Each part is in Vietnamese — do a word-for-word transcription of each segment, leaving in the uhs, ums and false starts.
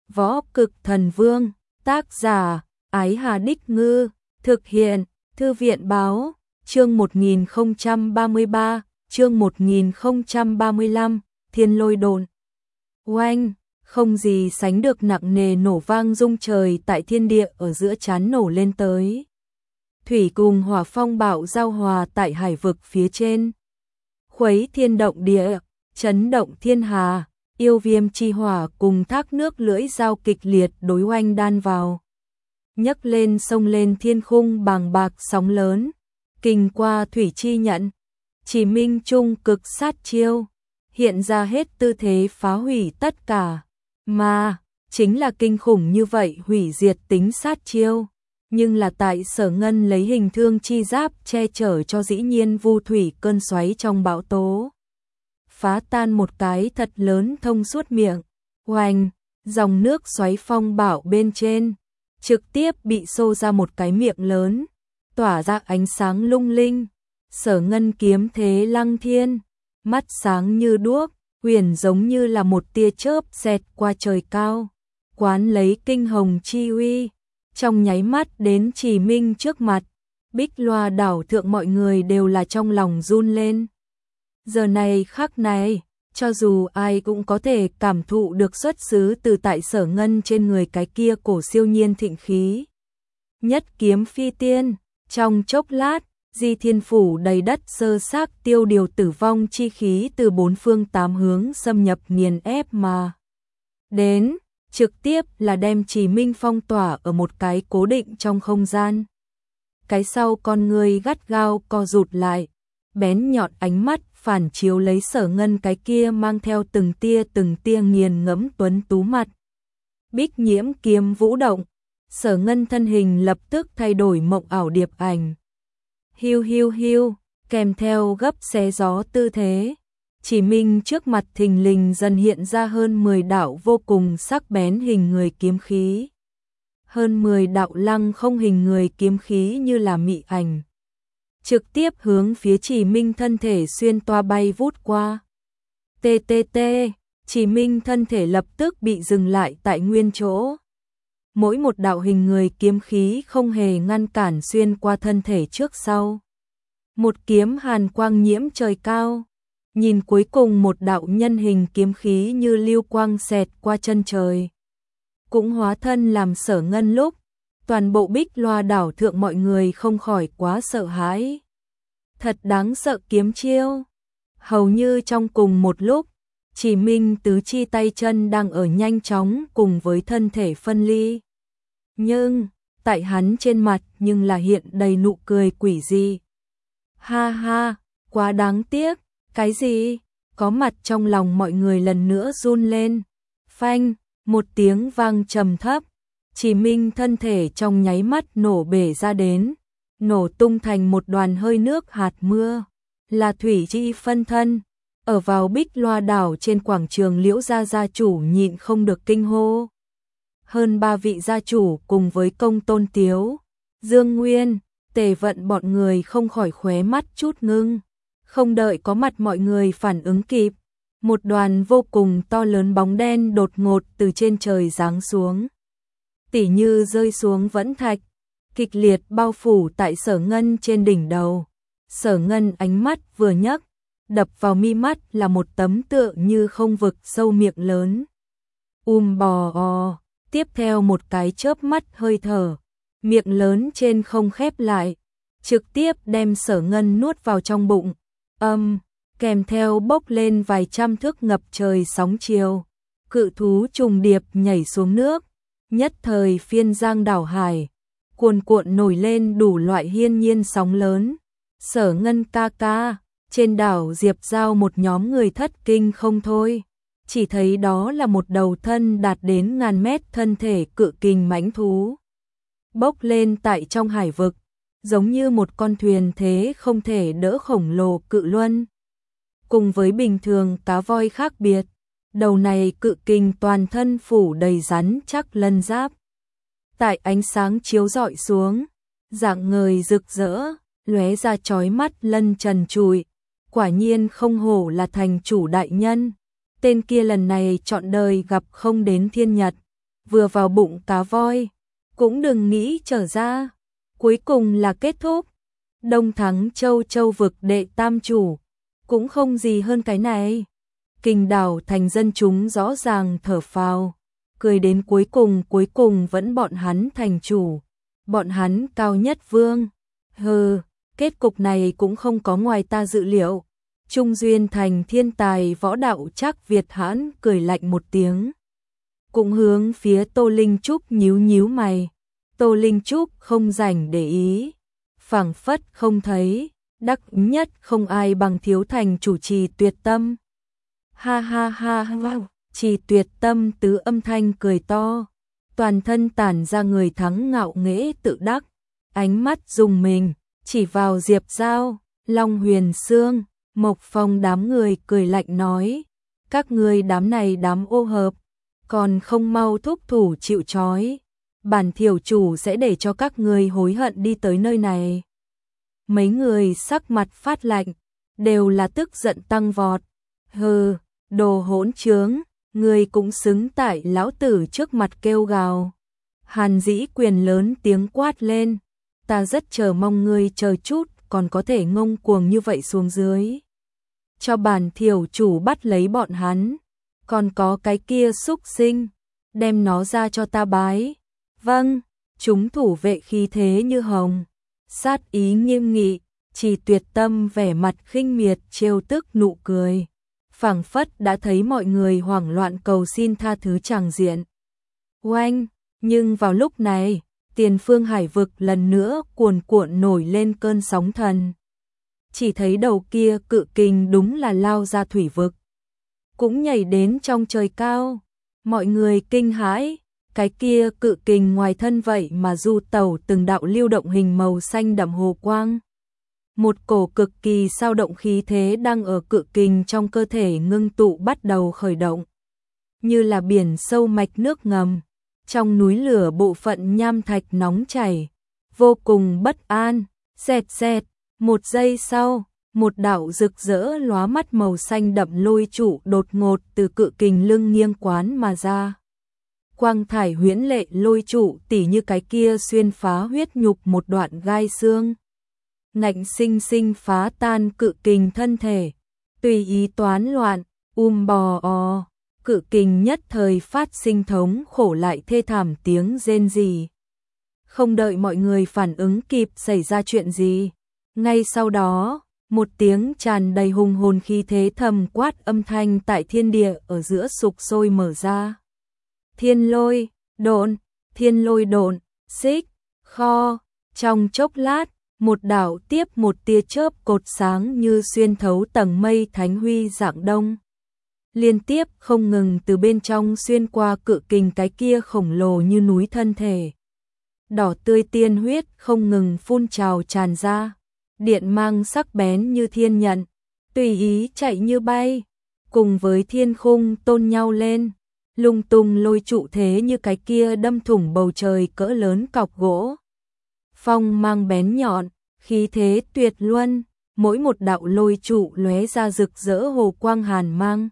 Võ Cực Thần Vương, tác giả, Ái Hà Đích Ngư, thực hiện, Thư viện Báo, chương một nghìn không trăm ba mươi ba, chương một nghìn không trăm ba mươi lăm, Thiên Lôi Độn. Oanh, không gì sánh được nặng nề nổ vang rung trời tại thiên địa ở giữa chán nổ lên tới. Thủy cùng hỏa phong bạo giao hòa tại hải vực phía trên. Khuấy thiên động địa, chấn động thiên hà, yêu viêm chi hỏa cùng thác nước lưỡi dao kịch liệt đối oanh đan vào. Nhấc lên sông lên thiên khung bàng bạc sóng lớn, kinh qua thủy chi nhận. Chỉ minh trung cực sát chiêu, hiện ra hết tư thế phá hủy tất cả, mà chính là kinh khủng như vậy hủy diệt tính sát chiêu, nhưng là tại Sở Ngân lấy hình thương chi giáp che chở cho dĩ nhiên vu thủy cơn xoáy trong bão tố. Phá tan một cái thật lớn thông suốt miệng, oanh, dòng nước xoáy phong bạo bên trên, trực tiếp bị xô ra một cái miệng lớn, tỏa ra ánh sáng lung linh. Sở Ngân kiếm thế lăng thiên, mắt sáng như đuốc, huyền giống như là một tia chớp xẹt qua trời cao, quán lấy kinh hồng chi uy, trong nháy mắt đến Chỉ Minh trước mặt. Bích Loa đảo thượng mọi người đều là trong lòng run lên. Giờ này khắc này, cho dù ai cũng có thể cảm thụ được xuất xứ từ tại Sở Ngân trên người cái kia cổ siêu nhiên thịnh khí. Nhất kiếm phi tiên, trong chốc lát, Di Thiên Phủ đầy đất sơ xác tiêu điều tử vong chi khí từ bốn phương tám hướng xâm nhập nghiền ép mà đến, trực tiếp là đem Chỉ Minh phong tỏa ở một cái cố định trong không gian. Cái sau con người gắt gao co rụt lại, bén nhọn ánh mắt phản chiếu lấy Sở Ngân cái kia mang theo từng tia từng tia nghiền ngẫm tuấn tú mặt. Bích nhiễm kiếm vũ động, Sở Ngân thân hình lập tức thay đổi mộng ảo điệp ảnh. Hiu hiu hiu, kèm theo gấp xé gió tư thế, Chỉ Minh trước mặt thình lình dần hiện ra hơn mười đạo vô cùng sắc bén hình người kiếm khí. Hơn mười đạo lăng không hình người kiếm khí như là mị ảnh, trực tiếp hướng phía Chỉ Minh thân thể xuyên toa bay vút qua. Tê tê tê, Chỉ Minh thân thể lập tức bị dừng lại tại nguyên chỗ. Mỗi một đạo hình người kiếm khí không hề ngăn cản xuyên qua thân thể trước sau. Một kiếm hàn quang nhiễm trời cao, nhìn cuối cùng một đạo nhân hình kiếm khí như lưu quang xẹt qua chân trời, cũng hóa thân làm Sở Ngân lúc, toàn bộ Bích Loa đảo thượng mọi người không khỏi quá sợ hãi. Thật đáng sợ kiếm chiêu. Hầu như trong cùng một lúc, Chỉ Minh tứ chi tay chân đang ở nhanh chóng cùng với thân thể phân ly. Nhưng, tại hắn trên mặt nhưng là hiện đầy nụ cười quỷ dị. Ha ha, quá đáng tiếc, cái gì? Có mặt trong lòng mọi người lần nữa run lên. Phanh, một tiếng vang trầm thấp, Chỉ Minh thân thể trong nháy mắt nổ bể ra đến, nổ tung thành một đoàn hơi nước hạt mưa, là thủy chi phân thân. Ở vào Bích Loa đảo trên quảng trường Liễu gia gia chủ nhịn không được kinh hô. Hơn ba vị gia chủ cùng với Công Tôn Tiếu, Dương Nguyên, Tề Vận bọn người không khỏi khóe mắt chút ngưng. Không đợi có mặt mọi người phản ứng kịp, một đoàn vô cùng to lớn bóng đen đột ngột từ trên trời giáng xuống. Tỉ như rơi xuống vẫn thạch, kịch liệt bao phủ tại Sở Ngân trên đỉnh đầu. Sở Ngân ánh mắt vừa nhấc, đập vào mi mắt là một tấm tựa như không vực sâu miệng lớn. Um bò o, tiếp theo một cái chớp mắt hơi thở, miệng lớn trên không khép lại, trực tiếp đem Sở Ngân nuốt vào trong bụng. Âm, kèm theo bốc lên vài trăm thước ngập trời sóng chiều, cự thú trùng điệp nhảy xuống nước, nhất thời phiên giang đảo hải, cuồn cuộn nổi lên đủ loại hiên nhiên sóng lớn. Sở Ngân ca ca, trên đảo Diệp Giao một nhóm người thất kinh không thôi, chỉ thấy đó là một đầu thân đạt đến ngàn mét thân thể cự kình mãnh thú, bốc lên tại trong hải vực, giống như một con thuyền thế không thể đỡ khổng lồ cự luân. Cùng với bình thường cá voi khác biệt, đầu này cự kình toàn thân phủ đầy rắn chắc lân giáp. Tại ánh sáng chiếu rọi xuống, dạng ngời rực rỡ, lóe ra chói mắt lân trần trụi, quả nhiên không hổ là thành chủ đại nhân. Tên kia lần này trọn đời gặp không đến thiên nhật, vừa vào bụng cá voi, cũng đừng nghĩ trở ra. Cuối cùng là kết thúc. Đông Thắng Châu Châu vực đệ tam chủ, cũng không gì hơn cái này. Kình đảo thành dân chúng rõ ràng thở phào, cười đến cuối cùng cuối cùng vẫn bọn hắn thành chủ, bọn hắn cao nhất vương. Hừ, kết cục này cũng không có ngoài ta dự liệu. Trung Duyên thành thiên tài võ đạo Trác Việt Hãn cười lạnh một tiếng, cũng hướng phía Tô Linh Trúc nhíu nhíu mày. Tô Linh Trúc không rảnh để ý, phảng phất không thấy, đắc ý nhất không ai bằng thiếu thành chủ Trì Tuyệt Tâm. Ha ha ha ha, Trì Tuyệt Tâm tứ âm thanh cười to, toàn thân tản ra người thắng ngạo nghễ tự đắc, ánh mắt dùng mình, chỉ vào Diệp Giao, Long Huyền Sương, Mộc Phong đám người cười lạnh nói, các ngươi đám này đám ô hợp, còn không mau thúc thủ chịu trói, bản thiểu chủ sẽ để cho các ngươi hối hận đi tới nơi này. Mấy người sắc mặt phát lạnh, đều là tức giận tăng vọt. Hừ, đồ hỗn trướng, ngươi cũng xứng tại lão tử trước mặt kêu gào. Hàn Dĩ Quyền lớn tiếng quát lên, ta rất chờ mong ngươi chờ chút còn có thể ngông cuồng như vậy xuống dưới. Cho bản thiểu chủ bắt lấy bọn hắn, còn có cái kia xúc sinh, đem nó ra cho ta bái. Vâng, chúng thủ vệ khí thế như hồng, sát ý nghiêm nghị, Trì Tuyệt Tâm vẻ mặt khinh miệt trêu tức nụ cười, phảng phất đã thấy mọi người hoảng loạn cầu xin tha thứ tràng diện. Oanh, nhưng vào lúc này, tiền phương hải vực lần nữa cuồn cuộn nổi lên cơn sóng thần. Chỉ thấy đầu kia cự kình đúng là lao ra thủy vực, cũng nhảy đến trong trời cao. Mọi người kinh hãi, cái kia cự kình ngoài thân vậy mà du tẩu từng đạo lưu động hình màu xanh đậm hồ quang. Một cổ cực kỳ sao động khí thế đang ở cự kình trong cơ thể ngưng tụ bắt đầu khởi động. Như là biển sâu mạch nước ngầm, trong núi lửa bộ phận nham thạch nóng chảy, vô cùng bất an, xẹt xẹt, một giây sau, một đạo rực rỡ lóa mắt màu xanh đậm lôi trụ đột ngột từ cự kình lưng nghiêng quán mà ra. Quang thải huyễn lệ lôi trụ tỉ như cái kia xuyên phá huyết nhục một đoạn gai xương, ngạnh sinh sinh phá tan cự kình thân thể, tùy ý toán loạn, um bò o, cự kình nhất thời phát sinh thống khổ lại thê thảm tiếng rên rỉ. Không đợi mọi người phản ứng kịp xảy ra chuyện gì, ngay sau đó, một tiếng tràn đầy hùng hồn khí thế thầm quát âm thanh tại thiên địa ở giữa sục sôi mở ra. Thiên lôi, độn, thiên lôi độn, xích, kho, trong chốc lát, một đạo tiếp một tia chớp cột sáng như xuyên thấu tầng mây thánh huy dạng đông. Liên tiếp không ngừng từ bên trong xuyên qua cự kình cái kia khổng lồ như núi thân thể. Đỏ tươi tiên huyết không ngừng phun trào tràn ra, điện mang sắc bén như thiên nhận, tùy ý chạy như bay, cùng với thiên khung tôn nhau lên. Lung tung lôi trụ thế như cái kia đâm thủng bầu trời cỡ lớn cọc gỗ. Phong mang bén nhọn, khí thế tuyệt luân, mỗi một đạo lôi trụ lóe ra rực rỡ hồ quang hàn mang.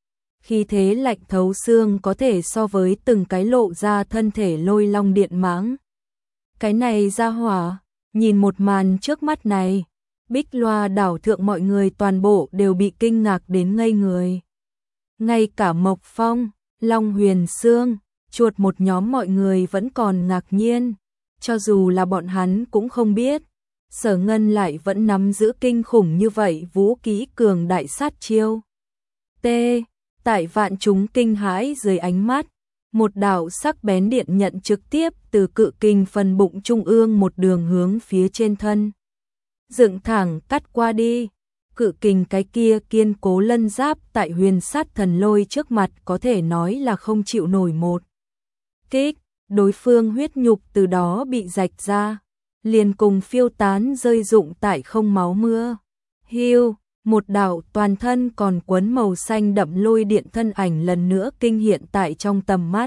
Khí thế lạnh thấu xương có thể so với từng cái lộ ra thân thể lôi long điện mãng. Cái này ra hỏa, nhìn một màn trước mắt này, Bích Loa đảo thượng mọi người toàn bộ đều bị kinh ngạc đến ngây người. Ngay cả Mộc Phong, Long Huyền Sương, chuột một nhóm mọi người vẫn còn ngạc nhiên, cho dù là bọn hắn cũng không biết, Sở Ngân lại vẫn nắm giữ kinh khủng như vậy vũ kỹ cường đại sát chiêu. T. Tại vạn chúng kinh hãi dưới ánh mắt, một đạo sắc bén điện nhận trực tiếp từ cự kình phần bụng trung ương một đường hướng phía trên thân. Dựng thẳng cắt qua đi. Cự kình cái kia kiên cố lân giáp tại huyền sát thần lôi trước mặt có thể nói là không chịu nổi một kích, đối phương huyết nhục từ đó bị rạch ra, liền cùng phiêu tán rơi rụng tại không máu mưa. Hiu, một đạo toàn thân còn quấn màu xanh đậm lôi điện thân ảnh lần nữa kinh hiện tại trong tầm mắt.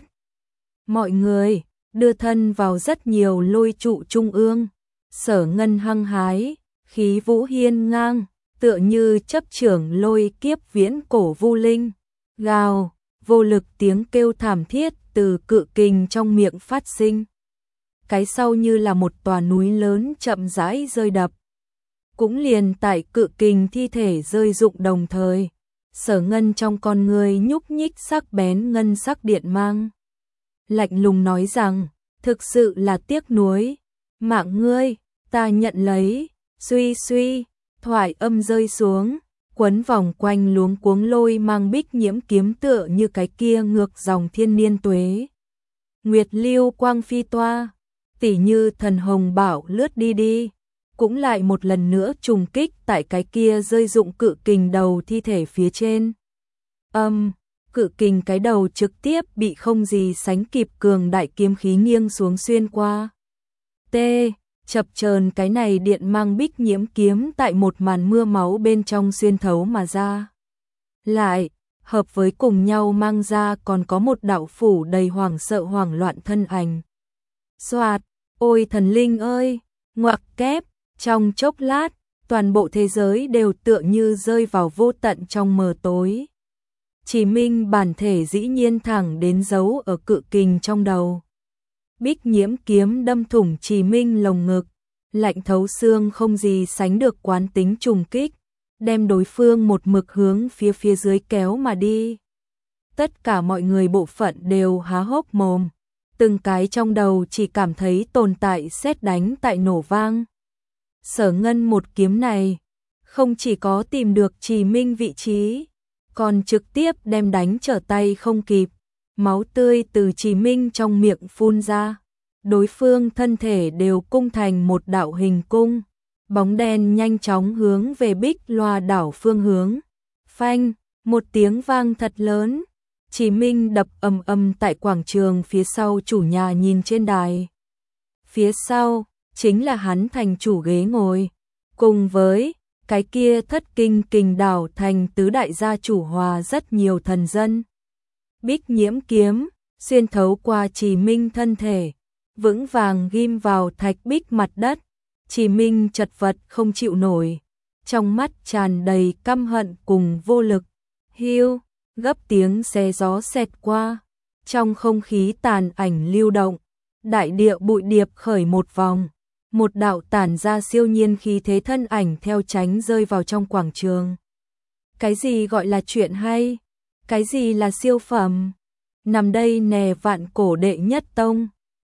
Mọi người đưa thân vào rất nhiều lôi trụ trung ương, Sở Ngân hăng hái, khí vũ hiên ngang, tựa như chấp trưởng lôi kiếp viễn cổ vu linh, gào, vô lực tiếng kêu thảm thiết từ cự kình trong miệng phát sinh. Cái sau như là một tòa núi lớn chậm rãi rơi đập. Cũng liền tại cự kình thi thể rơi rụng đồng thời, Sở Ngân trong con người nhúc nhích sắc bén ngân sắc điện mang. Lạnh lùng nói rằng, thực sự là tiếc nuối, mạng ngươi, ta nhận lấy, suy suy, thoại âm rơi xuống, quấn vòng quanh luống cuống lôi mang bích nhiễm kiếm tựa như cái kia ngược dòng thiên niên tuế. Nguyệt lưu quang phi toa, tỉ như thần hồng bảo lướt đi đi, cũng lại một lần nữa trùng kích tại cái kia rơi dụng cự kình đầu thi thể phía trên. Âm, cự kình cái đầu trực tiếp bị không gì sánh kịp cường đại kiếm khí nghiêng xuống xuyên qua. T, chập chờn cái này điện mang bích nhiễm kiếm tại một màn mưa máu bên trong xuyên thấu mà ra. Lại, hợp với cùng nhau mang ra còn có một đạo phủ đầy hoảng sợ hoảng loạn thân ảnh. Soạt, ôi thần linh ơi, ngoặc kép, trong chốc lát, toàn bộ thế giới đều tựa như rơi vào vô tận trong mờ tối. Chỉ Minh bản thể dĩ nhiên thẳng đến dấu ở cự kình trong đầu. Bích nhiễm kiếm đâm thủng Chỉ Minh lồng ngực, lạnh thấu xương không gì sánh được quán tính trùng kích, đem đối phương một mực hướng phía phía dưới kéo mà đi. Tất cả mọi người bộ phận đều há hốc mồm, từng cái trong đầu chỉ cảm thấy tồn tại sét đánh tại nổ vang. Sở Ngân một kiếm này, không chỉ có tìm được Chỉ Minh vị trí, còn trực tiếp đem đánh trở tay không kịp, máu tươi từ Chỉ Minh trong miệng phun ra. Đối phương thân thể đều cung thành một đạo hình cung, bóng đen nhanh chóng hướng về Bích Loa đảo phương hướng. Phanh, một tiếng vang thật lớn, Chỉ Minh đập ầm ầm tại quảng trường phía sau chủ nhà nhìn trên đài. Phía sau, chính là hắn thành chủ ghế ngồi, cùng với cái kia thất kinh kình đảo thành tứ đại gia chủ hòa rất nhiều thần dân. Bích nhiễm kiếm, xuyên thấu qua Chỉ Minh thân thể, vững vàng ghim vào thạch bích mặt đất. Chỉ Minh chật vật không chịu nổi, trong mắt tràn đầy căm hận cùng vô lực. Hiu, gấp tiếng xe gió xẹt qua, trong không khí tàn ảnh lưu động, đại địa bụi điệp khởi một vòng, một đạo tản ra siêu nhiên khí thế thân ảnh theo tránh rơi vào trong quảng trường. Cái gì gọi là chuyện hay? Cái gì là siêu phẩm? Nằm đây nè vạn cổ đệ nhất tông.